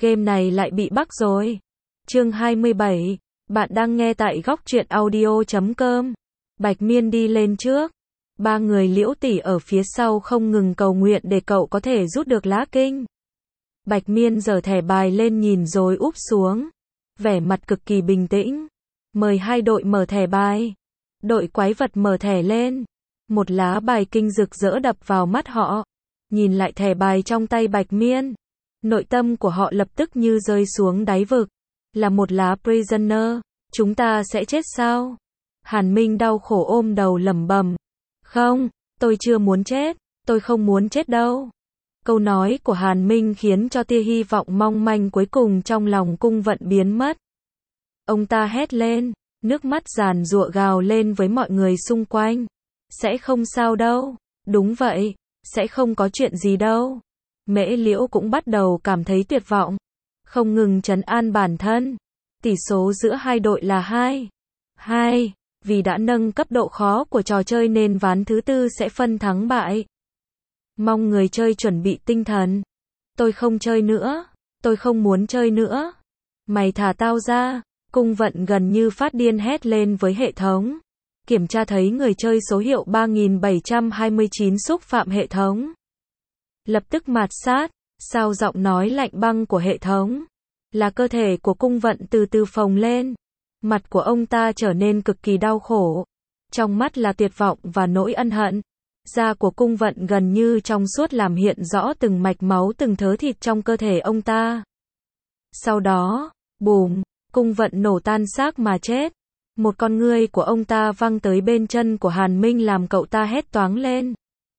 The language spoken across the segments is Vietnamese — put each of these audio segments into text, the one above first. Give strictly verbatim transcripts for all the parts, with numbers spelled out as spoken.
Game này lại bị bug rồi. Chương hai mươi bảy. Bạn đang nghe tại góc truyện audio chấm com. Bạch Miên đi lên trước. Ba người Liễu tỷ ở phía sau không ngừng cầu nguyện để cậu có thể rút được lá kinh. Bạch Miên giở thẻ bài lên nhìn rồi úp xuống. Vẻ mặt cực kỳ bình tĩnh. Mời hai đội mở thẻ bài. Đội quái vật mở thẻ lên. Một lá bài kinh rực rỡ đập vào mắt họ. Nhìn lại thẻ bài trong tay Bạch Miên. Nội tâm của họ lập tức như rơi xuống đáy vực. Là một lá prisoner. Chúng ta sẽ chết sao? Hàn Minh đau khổ ôm đầu lẩm bẩm. Không, tôi chưa muốn chết. Tôi không muốn chết đâu. Câu nói của Hàn Minh khiến cho tia hy vọng mong manh cuối cùng trong lòng Cung Vận biến mất. Ông ta hét lên, nước mắt giàn giụa gào lên với mọi người xung quanh. Sẽ không sao đâu. Đúng vậy, sẽ không có chuyện gì đâu. Mễ Liễu cũng bắt đầu cảm thấy tuyệt vọng. Không ngừng trấn an bản thân. Tỷ số giữa hai đội là hai. hai. Vì đã nâng cấp độ khó của trò chơi nên ván thứ tư sẽ phân thắng bại. Mong người chơi chuẩn bị tinh thần. Tôi không chơi nữa. Tôi không muốn chơi nữa. Mày thả tao ra. Cung Vận gần như phát điên hét lên với hệ thống. Kiểm tra thấy người chơi số hiệu ba nghìn bảy trăm hai mươi chín xúc phạm hệ thống. Lập tức mạt sát. Sau giọng nói lạnh băng của hệ thống. Là cơ thể của Cung Vận từ từ phồng lên. Mặt của ông ta trở nên cực kỳ đau khổ. Trong mắt là tuyệt vọng và nỗi ân hận. Da của Cung Vận gần như trong suốt làm hiện rõ từng mạch máu từng thớ thịt trong cơ thể ông ta. Sau đó, bùm, Cung Vận nổ tan xác mà chết. Một con ngươi của ông ta văng tới bên chân của Hàn Minh làm cậu ta hét toáng lên.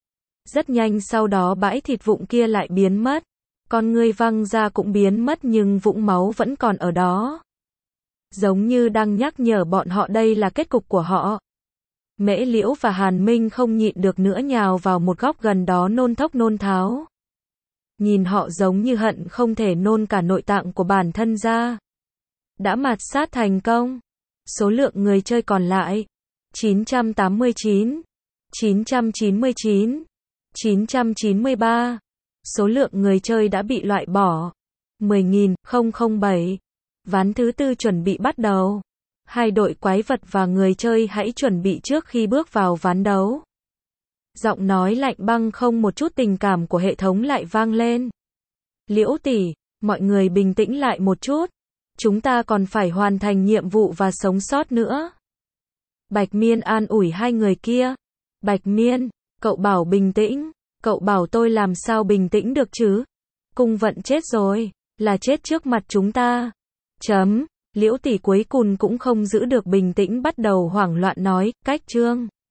Rất nhanh sau đó bãi thịt vụn kia lại biến mất. Con ngươi văng ra cũng biến mất nhưng vũng máu vẫn còn ở đó. Giống như đang nhắc nhở bọn họ đây là kết cục của họ. Mễ Liễu và Hàn Minh không nhịn được nữa nhào vào một góc gần đó nôn thốc nôn tháo. Nhìn họ giống như hận không thể nôn cả nội tạng của bản thân ra. Đã mạt sát thành công. Số lượng người chơi còn lại. chín trăm tám mươi chín. chín trăm chín mươi chín. chín trăm chín mươi ba. Số lượng người chơi đã bị loại bỏ. mười nghìn không trăm bảy. Ván thứ tư chuẩn bị bắt đầu. Hai đội quái vật và người chơi hãy chuẩn bị trước khi bước vào ván đấu. Giọng nói lạnh băng không một chút tình cảm của hệ thống lại vang lên. Liễu tỷ, mọi người bình tĩnh lại một chút. Chúng ta còn phải hoàn thành nhiệm vụ và sống sót nữa. Bạch Miên an ủi hai người kia. Bạch Miên, cậu bảo bình tĩnh. Cậu bảo tôi làm sao bình tĩnh được chứ? Cung Vận chết rồi, là chết trước mặt chúng ta. Chấm, Liễu tỷ cuối cùng cũng không giữ được bình tĩnh bắt đầu hoảng loạn nói, cách chương.